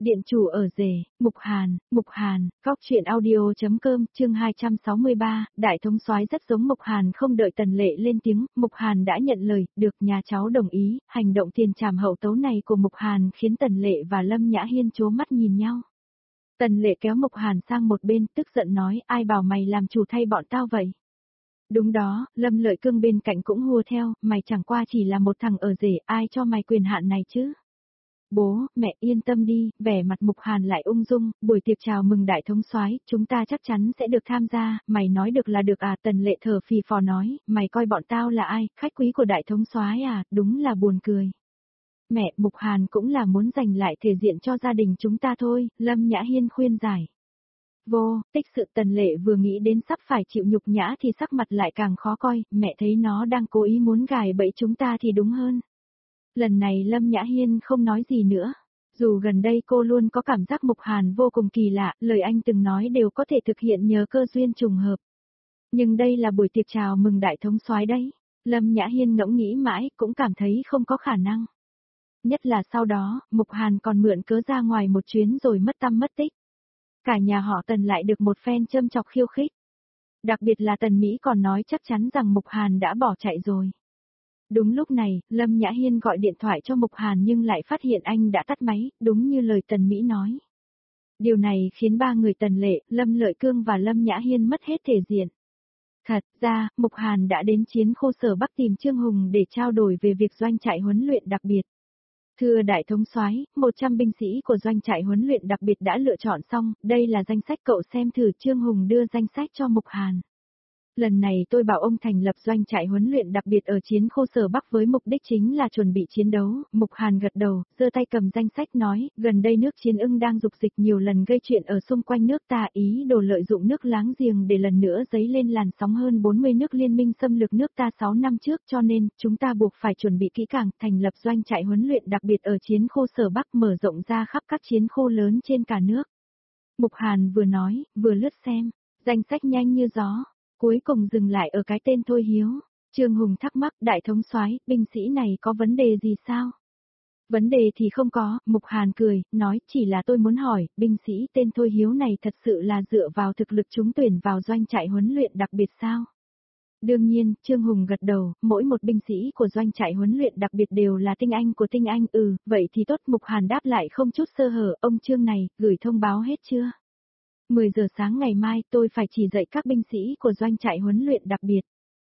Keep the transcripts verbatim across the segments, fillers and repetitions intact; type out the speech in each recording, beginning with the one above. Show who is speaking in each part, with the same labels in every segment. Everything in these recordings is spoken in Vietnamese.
Speaker 1: Điện chủ ở rể, Mục Hàn, Mục Hàn, góc truyện audio.com, chương hai trăm sáu mươi ba, đại thống soái rất giống Mục Hàn. Không đợi Tần Lệ lên tiếng, Mục Hàn đã nhận lời, được nhà cháu đồng ý. Hành động tiền trảm hậu tấu này của Mục Hàn khiến Tần Lệ và Lâm Nhã Hiên trố mắt nhìn nhau. Tần Lệ kéo Mục Hàn sang một bên, tức giận nói, ai bảo mày làm chủ thay bọn tao vậy? Đúng đó, Lâm Lợi Cương bên cạnh cũng hùa theo, mày chẳng qua chỉ là một thằng ở rể, ai cho mày quyền hạn này chứ? Bố, mẹ yên tâm đi, vẻ mặt Mục Hàn lại ung dung, buổi tiệc chào mừng đại thống soái, chúng ta chắc chắn sẽ được tham gia, mày nói được là được à? Tần Lệ thở phì phò nói, mày coi bọn tao là ai, khách quý của đại thống soái à, đúng là buồn cười. Mẹ, Mục Hàn cũng là muốn giành lại thể diện cho gia đình chúng ta thôi, Lâm Nhã Hiên khuyên giải. Vô, tích sự. Tần Lệ vừa nghĩ đến sắp phải chịu nhục nhã thì sắc mặt lại càng khó coi, mẹ thấy nó đang cố ý muốn gài bẫy chúng ta thì đúng hơn. Lần này Lâm Nhã Hiên không nói gì nữa. Dù gần đây cô luôn có cảm giác Mục Hàn vô cùng kỳ lạ, lời anh từng nói đều có thể thực hiện nhờ cơ duyên trùng hợp. Nhưng đây là buổi tiệc chào mừng đại thống soái đấy. Lâm Nhã Hiên ngẫm nghĩ mãi, cũng cảm thấy không có khả năng. Nhất là sau đó, Mục Hàn còn mượn cớ ra ngoài một chuyến rồi mất tăm mất tích. Cả nhà họ Tần lại được một phen châm chọc khiêu khích. Đặc biệt là Tần Mỹ còn nói chắc chắn rằng Mục Hàn đã bỏ chạy rồi. Đúng lúc này, Lâm Nhã Hiên gọi điện thoại cho Mục Hàn nhưng lại phát hiện anh đã tắt máy, đúng như lời Tần Mỹ nói. Điều này khiến ba người Tần Lệ, Lâm Lợi Cương và Lâm Nhã Hiên mất hết thể diện. Thật ra, Mục Hàn đã đến chiến khu sở Bắc tìm Trương Hùng để trao đổi về việc doanh trại huấn luyện đặc biệt. Thưa đại thống soái, một trăm binh sĩ của doanh trại huấn luyện đặc biệt đã lựa chọn xong, đây là danh sách cậu xem thử. Trương Hùng đưa danh sách cho Mục Hàn. Lần này tôi bảo ông thành lập doanh trại huấn luyện đặc biệt ở chiến khu sở Bắc với mục đích chính là chuẩn bị chiến đấu. Mục Hàn gật đầu, giơ tay cầm danh sách nói, gần đây nước Chiến Ưng đang dục dịch nhiều lần gây chuyện ở xung quanh nước ta, ý đồ lợi dụng nước láng giềng để lần nữa dấy lên làn sóng. Hơn bốn mươi nước liên minh xâm lược nước ta sáu năm trước, cho nên chúng ta buộc phải chuẩn bị kỹ càng, thành lập doanh trại huấn luyện đặc biệt ở chiến khu sở Bắc, mở rộng ra khắp các chiến khu lớn trên cả nước. Mục Hàn vừa nói, vừa lướt xem, danh sách nhanh như gió. Cuối cùng dừng lại ở cái tên Thôi Hiếu. Trương Hùng thắc mắc, đại thống soái, binh sĩ này có vấn đề gì sao? Vấn đề thì không có, Mục Hàn cười, nói, chỉ là tôi muốn hỏi, binh sĩ tên Thôi Hiếu này thật sự là dựa vào thực lực trúng tuyển vào doanh trại huấn luyện đặc biệt sao? Đương nhiên, Trương Hùng gật đầu, mỗi một binh sĩ của doanh trại huấn luyện đặc biệt đều là tinh anh của tinh anh. Ừ, vậy thì tốt. Mục Hàn đáp lại không chút sơ hở, ông Trương này, gửi thông báo hết chưa? mười giờ sáng ngày mai tôi phải chỉ dạy các binh sĩ của doanh trại huấn luyện đặc biệt.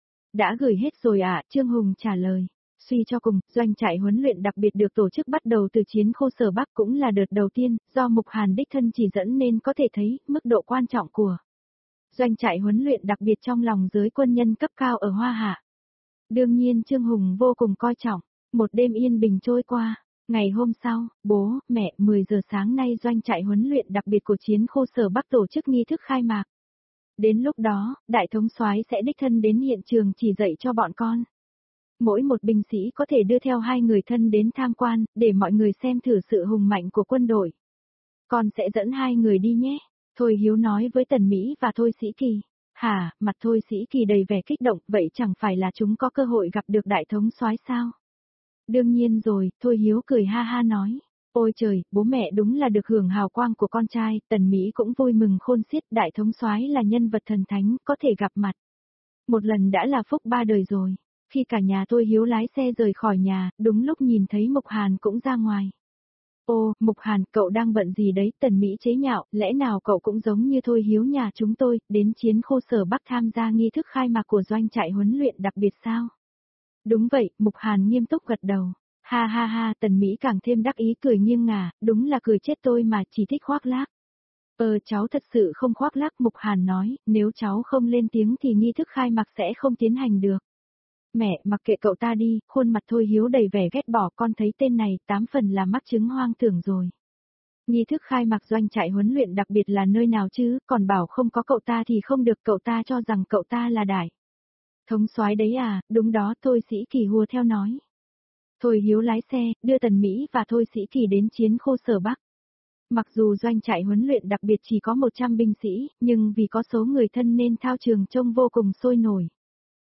Speaker 1: Đã gửi hết rồi ạ, à? Trương Hùng trả lời. Suy cho cùng, doanh trại huấn luyện đặc biệt được tổ chức bắt đầu từ chiến khu sở Bắc, cũng là đợt đầu tiên, do Mục Hàn đích thân chỉ dẫn nên có thể thấy mức độ quan trọng của doanh trại huấn luyện đặc biệt trong lòng giới quân nhân cấp cao ở Hoa Hạ. Đương nhiên Trương Hùng vô cùng coi trọng. Một đêm yên bình trôi qua. Ngày hôm sau, bố, mẹ, mười giờ sáng nay doanh trại huấn luyện đặc biệt của chiến khu sở Bắc tổ chức nghi thức khai mạc. Đến lúc đó, đại thống soái sẽ đích thân đến hiện trường chỉ dạy cho bọn con. Mỗi một binh sĩ có thể đưa theo hai người thân đến tham quan, để mọi người xem thử sự hùng mạnh của quân đội. Con sẽ dẫn hai người đi nhé. Thôi Hiếu nói với Tần Mỹ và Thôi Sĩ Kỳ. Hả, mặt Thôi Sĩ Kỳ đầy vẻ kích động, vậy chẳng phải là chúng có cơ hội gặp được đại thống soái sao? Đương nhiên rồi, Thôi Hiếu cười ha ha nói. Ôi trời, bố mẹ đúng là được hưởng hào quang của con trai. Tần Mỹ cũng vui mừng khôn xiết, đại thống soái là nhân vật thần thánh, có thể gặp mặt. Một lần đã là phúc ba đời rồi. Khi cả nhà Thôi Hiếu lái xe rời khỏi nhà, đúng lúc nhìn thấy Mục Hàn cũng ra ngoài. Ô, Mục Hàn, cậu đang bận gì đấy? Tần Mỹ chế nhạo, lẽ nào cậu cũng giống như Thôi Hiếu nhà chúng tôi, đến chiến khu sở Bắc tham gia nghi thức khai mạc của doanh trại huấn luyện đặc biệt sao? Đúng vậy, Mục Hàn nghiêm túc gật đầu. Ha ha ha, Tần Mỹ càng thêm đắc ý cười nghiêng ngả, đúng là cười chết tôi mà, chỉ thích khoác lác. Ờ cháu thật sự không khoác lác, Mục Hàn nói, nếu cháu không lên tiếng thì nghi thức khai mạc sẽ không tiến hành được. Mẹ, mặc kệ cậu ta đi, khuôn mặt Thôi Hiếu đầy vẻ ghét bỏ, con thấy tên này, tám phần là mắc chứng hoang tưởng rồi. Nghi thức khai mạc doanh trại huấn luyện đặc biệt là nơi nào chứ, còn bảo không có cậu ta thì không được, cậu ta cho rằng cậu ta là đại thống soái đấy à? Đúng đó, Thôi Sĩ Kỳ hùa theo nói. Thôi Hiếu lái xe, đưa Tần Mỹ và Thôi Sĩ Kỳ đến chiến khu sở Bắc. Mặc dù doanh trại huấn luyện đặc biệt chỉ có một trăm binh sĩ, nhưng vì có số người thân nên thao trường trông vô cùng sôi nổi.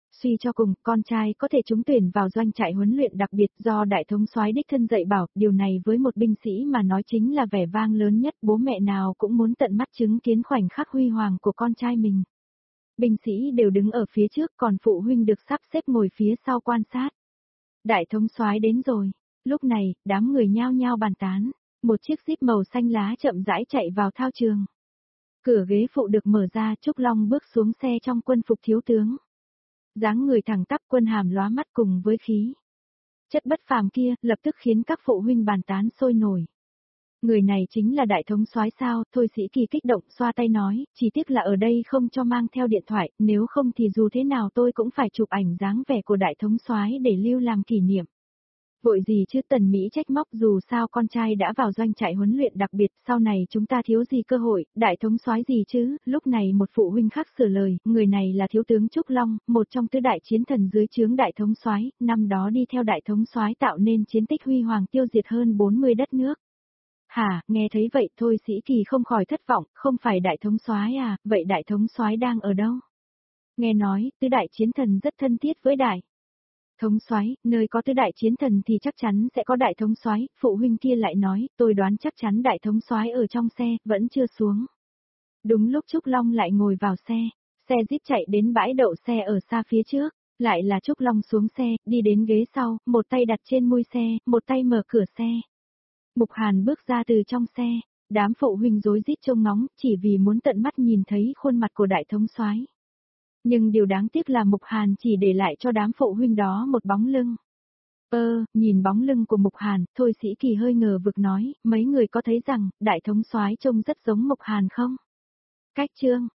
Speaker 1: Suy cho cùng, con trai có thể trúng tuyển vào doanh trại huấn luyện đặc biệt do đại thống soái đích thân dạy bảo, điều này với một binh sĩ mà nói chính là vẻ vang lớn nhất, bố mẹ nào cũng muốn tận mắt chứng kiến khoảnh khắc huy hoàng của con trai mình. Binh sĩ đều đứng ở phía trước, còn phụ huynh được sắp xếp ngồi phía sau quan sát. Đại thống soái đến rồi. Lúc này, đám người nhao nhao bàn tán. Một chiếc jeep màu xanh lá chậm rãi chạy vào thao trường. Cửa ghế phụ được mở ra, Trúc Long bước xuống xe trong quân phục thiếu tướng. Dáng người thẳng tắp, quân hàm lóa mắt cùng với khí chất bất phàm kia, lập tức khiến các phụ huynh bàn tán sôi nổi. Người này chính là đại thống soái sao? Thôi Sĩ Kỳ kích động xoa tay nói, chỉ tiếc là ở đây không cho mang theo điện thoại, nếu không thì dù thế nào tôi cũng phải chụp ảnh dáng vẻ của đại thống soái để lưu làm kỷ niệm. Vội gì chứ, Tần Mỹ trách móc, dù sao con trai đã vào doanh trại huấn luyện đặc biệt, sau này chúng ta thiếu gì cơ hội, đại thống soái gì chứ? Lúc này một phụ huynh khác sửa lời, người này là thiếu tướng Trúc Long, một trong tứ đại chiến thần dưới trướng đại thống soái, năm đó đi theo đại thống soái tạo nên chiến tích huy hoàng tiêu diệt hơn bốn mươi đất nước. Hả, nghe thấy vậy Thôi Sĩ Kỳ không khỏi thất vọng, không phải đại thống soái à, vậy đại thống soái đang ở đâu? Nghe nói, tứ đại chiến thần rất thân thiết với đại thống soái, nơi có tứ đại chiến thần thì chắc chắn sẽ có đại thống soái, phụ huynh kia lại nói, tôi đoán chắc chắn đại thống soái ở trong xe, vẫn chưa xuống. Đúng lúc Trúc Long lại ngồi vào xe, xe jeep chạy đến bãi đậu xe ở xa phía trước, lại là Trúc Long xuống xe, đi đến ghế sau, một tay đặt trên mui xe, một tay mở cửa xe. Mục Hàn bước ra từ trong xe, đám phụ huynh rối rít trông ngóng, chỉ vì muốn tận mắt nhìn thấy khuôn mặt của đại thống soái. Nhưng điều đáng tiếc là Mục Hàn chỉ để lại cho đám phụ huynh đó một bóng lưng. Ơ, nhìn bóng lưng của Mục Hàn, Thôi Sĩ Kỳ hơi ngờ vực nói, mấy người có thấy rằng, đại thống soái trông rất giống Mục Hàn không? Cách chương